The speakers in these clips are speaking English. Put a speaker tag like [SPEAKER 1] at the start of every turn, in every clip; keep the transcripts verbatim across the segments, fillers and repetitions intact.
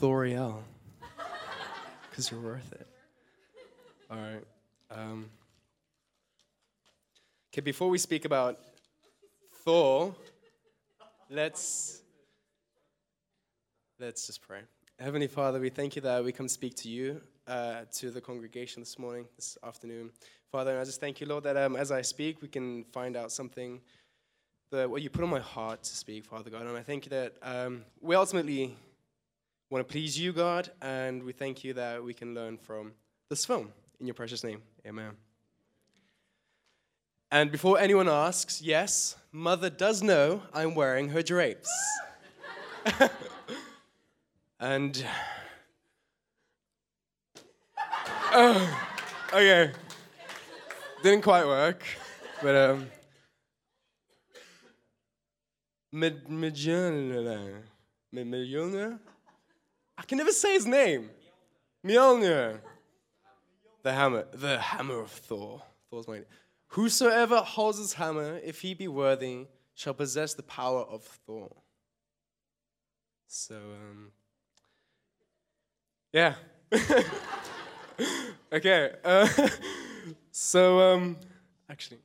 [SPEAKER 1] Thoriel. Because you're worth it. All right. Um, okay, before we speak about Thor, let's let's just pray. Heavenly Father, we thank you that we come speak to you, uh, to the congregation this morning, this afternoon. Father, and I just thank you, Lord, that um, as I speak, we can find out something that what you put on my heart to speak, Father God. And I thank you that um, we ultimately want to please you, God, and we thank you that we can learn from this film. In your precious name, amen. And before anyone asks, yes, Mother does know I'm wearing her drapes. and... Oh, okay. Didn't quite work, but... um. Mjolnir. Mjolnir? I can never say his name. Mjolnir. The hammer. The hammer of Thor. Thor's my name. Whosoever holds his hammer, if he be worthy, shall possess the power of Thor. So, um... yeah. okay. Uh, so, um... Actually...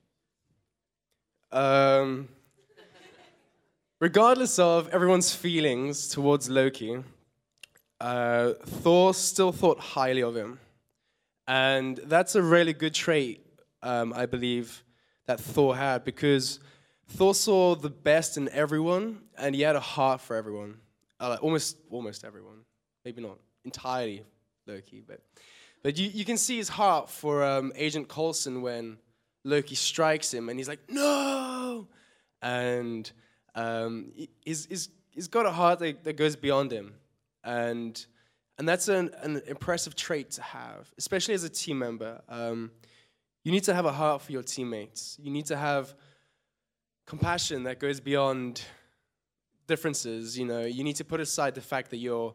[SPEAKER 1] Um... Regardless of everyone's feelings towards Loki, uh, Thor still thought highly of him. And that's a really good trait, um, I believe, that Thor had, because Thor saw the best in everyone, and he had a heart for everyone. Uh, almost almost everyone. Maybe not entirely Loki, but but you, you can see his heart for um, Agent Coulson when Loki strikes him, and he's like, no! And... Um, he's, he's, he's got a heart that, that goes beyond him, and and that's an, an impressive trait to have, especially as a team member. Um, you need to have a heart for your teammates. You need to have compassion that goes beyond differences. You know, you need to put aside the fact that your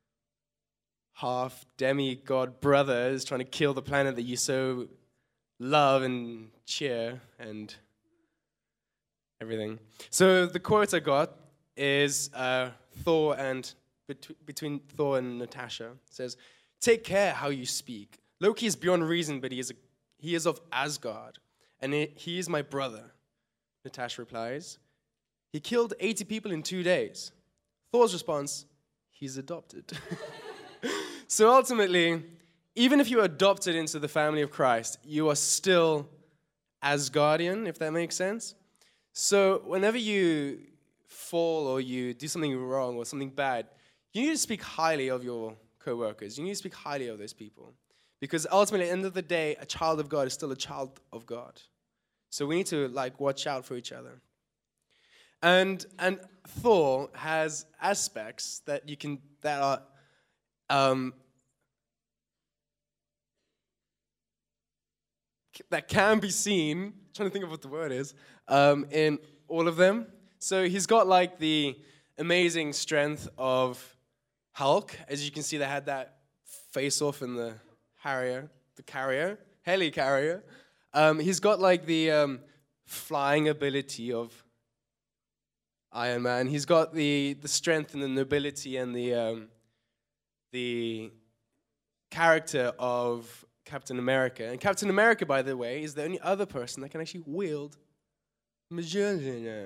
[SPEAKER 1] half demigod brother is trying to kill the planet that you so love and cheer and everything. So the quote I got is uh, Thor and bet- between Thor and Natasha. It says, "Take care how you speak. Loki is beyond reason, but he is a, he is of Asgard, and it, he is my brother." Natasha replies, "He killed eighty people in two days." Thor's response, "He's adopted." So ultimately, even if you're adopted into the family of Christ, you are still Asgardian, if that makes sense. So whenever you fall or you do something wrong or something bad, you need to speak highly of your co-workers. You need to speak highly of those people. Because ultimately, at the end of the day, a child of God is still a child of God. So we need to like watch out for each other. And and Thor has aspects that you can that are um, that can be seen. I'm trying to think of what the word is. Um, in all of them. So he's got like the amazing strength of Hulk. As you can see, they had that face-off in the Harrier, the carrier, heli-carrier. Um, he's got like the um, flying ability of Iron Man. He's got the, the strength and the nobility and the um, the character of Captain America. And Captain America, by the way, is the only other person that can actually wield Mjolnir.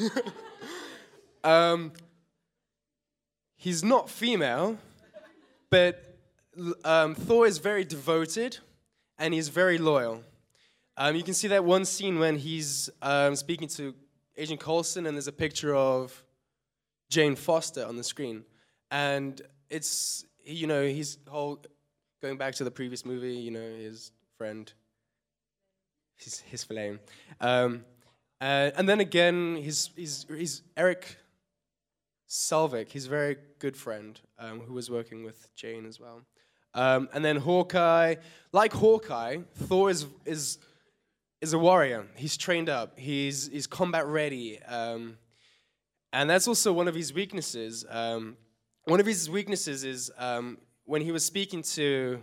[SPEAKER 1] um, he's not female, but um, Thor is very devoted and he's very loyal. Um, you can see that one scene when he's um, speaking to Agent Coulson, and there's a picture of Jane Foster on the screen, and it's you know he's whole going back to the previous movie, you know his friend, his his flame. Um, Uh, and then again, he's, he's, he's Eric Selvig, his very good friend, um, who was working with Jane as well. Um, and then Hawkeye, like Hawkeye, Thor is is is a warrior. He's trained up. He's he's combat ready, um, and that's also one of his weaknesses. Um, one of his weaknesses is um, when he was speaking to.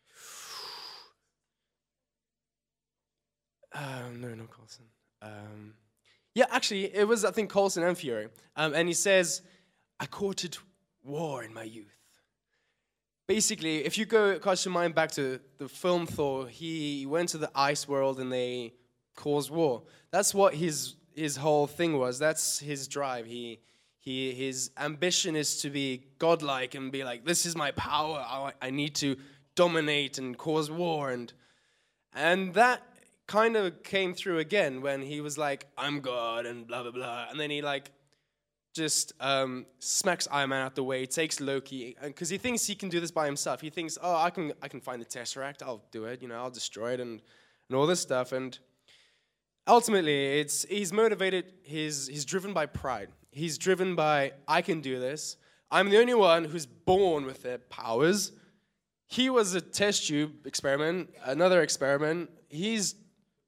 [SPEAKER 1] Uh, no, not Coulson. Um, yeah, actually, it was, I think, Coulson and Fury. Um, and he says, "I courted war in my youth." basically, if you go cast your mind back to the film Thor, he went to the ice world and they caused war. That's what his his whole thing was. That's his drive. He he his ambition is to be godlike and be like, this is my power. I, I need to dominate and cause war, and and that kind of came through again when he was like, I'm God and blah blah blah, and then he like just um, smacks Iron Man out the way, takes Loki, because he thinks he can do this by himself. He thinks, oh, I can I can find the Tesseract, I'll do it, you know, I'll destroy it, and and all this stuff. And ultimately, it's he's motivated, he's he's driven by pride. He's driven by, I can do this. I'm the only one who's born with their powers. He was a test tube experiment, another experiment. He's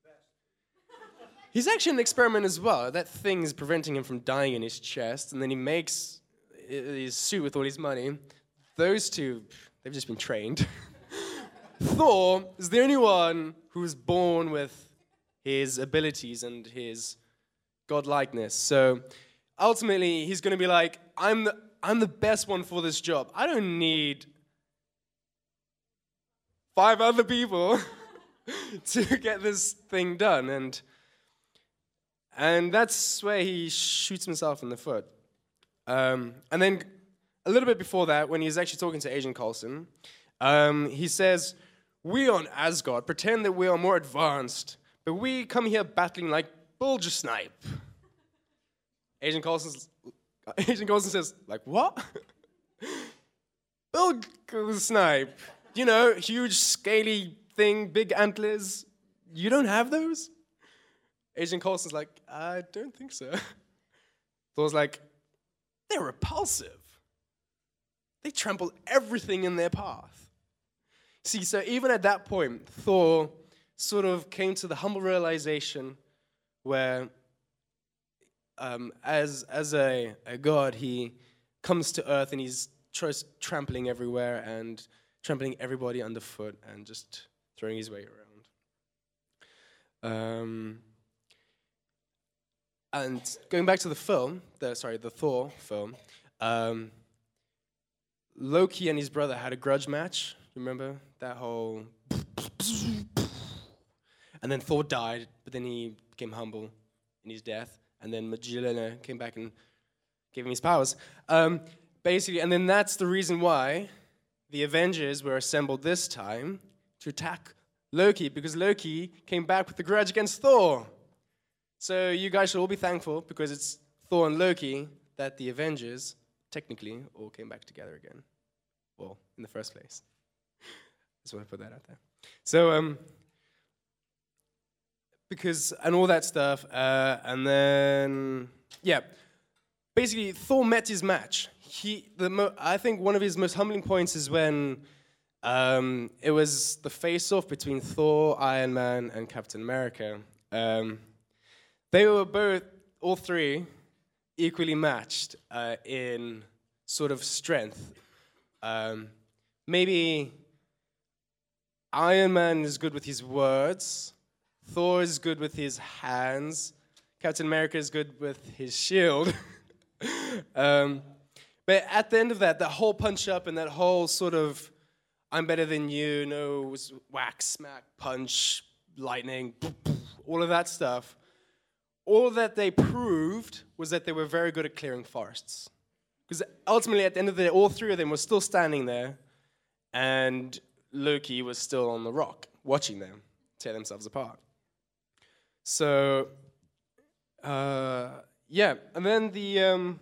[SPEAKER 1] He's actually an experiment as well. That thing is preventing him from dying in his chest, and then he makes his suit with all his money. Those two, they've just been trained. Thor is the only one who was born with his abilities and his godlikeness. So ultimately, he's going to be like, I'm the, I'm the best one for this job. I don't need five other people to get this thing done. And And that's where he shoots himself in the foot. Um, and then a little bit before that, when he's actually talking to Agent Coulson, um, he says, we on Asgard pretend that we are more advanced, but we come here battling like Bulger Snipe. Agent Coulson's, Agent Coulson says, like, what? Bulger Snipe. You know, huge, scaly thing, big antlers. You don't have those? Agent Coulson's like, I don't think so. Thor's like, they're repulsive. They trample everything in their path. See, so even at that point, Thor sort of came to the humble realization where um, as, as a, a god, he comes to earth and he's just trampling everywhere and trampling everybody underfoot and just throwing his weight around. Um... And going back to the film, the, sorry, the Thor film, um, Loki and his brother had a grudge match. Remember that whole... And then Thor died, but then he became humble in his death. And then Magellana came back and gave him his powers. Um, basically, and then that's the reason why the Avengers were assembled this time to attack Loki, because Loki came back with a grudge against Thor. So you guys should all be thankful, because it's Thor and Loki that the Avengers, technically, all came back together again. Well, in the first place. Just want to put that out there. So, um, because, and all that stuff, uh, and then, yeah. Basically, Thor met his match. He, the mo- I think one of his most humbling points is when um, it was the face-off between Thor, Iron Man, and Captain America. Um... They were both, all three, equally matched uh, in sort of strength. Um, maybe Iron Man is good with his words, Thor is good with his hands, Captain America is good with his shield. um, but at the end of that, that whole punch-up and that whole sort of, I'm better than you, no, whack, smack, punch, lightning, all of that stuff, all that they proved was that they were very good at clearing forests. Because ultimately, at the end of the day, all three of them were still standing there, and Loki was still on the rock, watching them tear themselves apart. So, uh, yeah, and then the um,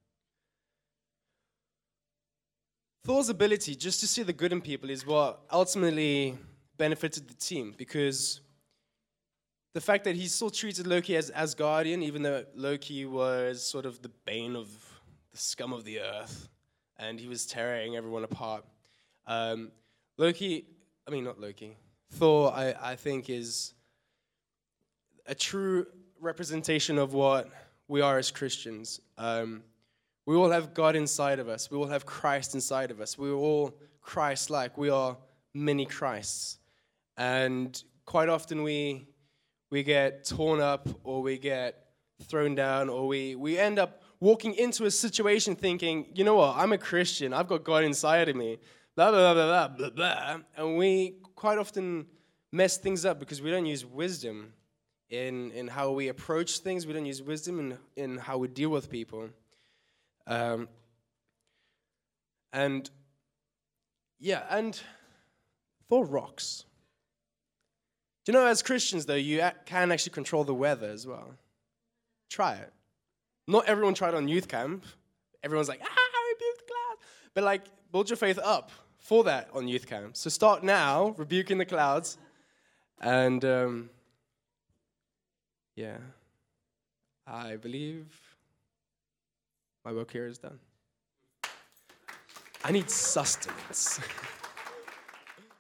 [SPEAKER 1] Thor's ability just to see the good in people is what ultimately benefited the team, because the fact that he still treated Loki as Asgardian, even though Loki was sort of the bane of the scum of the earth, and he was tearing everyone apart. Um, Loki, I mean, not Loki, Thor, I, I think, is a true representation of what we are as Christians. Um, we all have God inside of us. We all have Christ inside of us. We're all Christ-like. We are many Christs. And quite often we... we get torn up, or we get thrown down, or we, we end up walking into a situation thinking, you know what, I'm a Christian, I've got God inside of me. blah, blah, blah, blah, blah, blah. And we quite often mess things up because we don't use wisdom in, in how we approach things. We don't use wisdom in, in how we deal with people. Um, and, yeah, and Thor rocks. Do you know, as Christians, though, you can actually control the weather as well. Try it. Not everyone tried on youth camp. Everyone's like, ah, rebuke the clouds. But, like, build your faith up for that on youth camp. So start now, rebuking the clouds. And, um, yeah, I believe my work here is done. I need sustenance.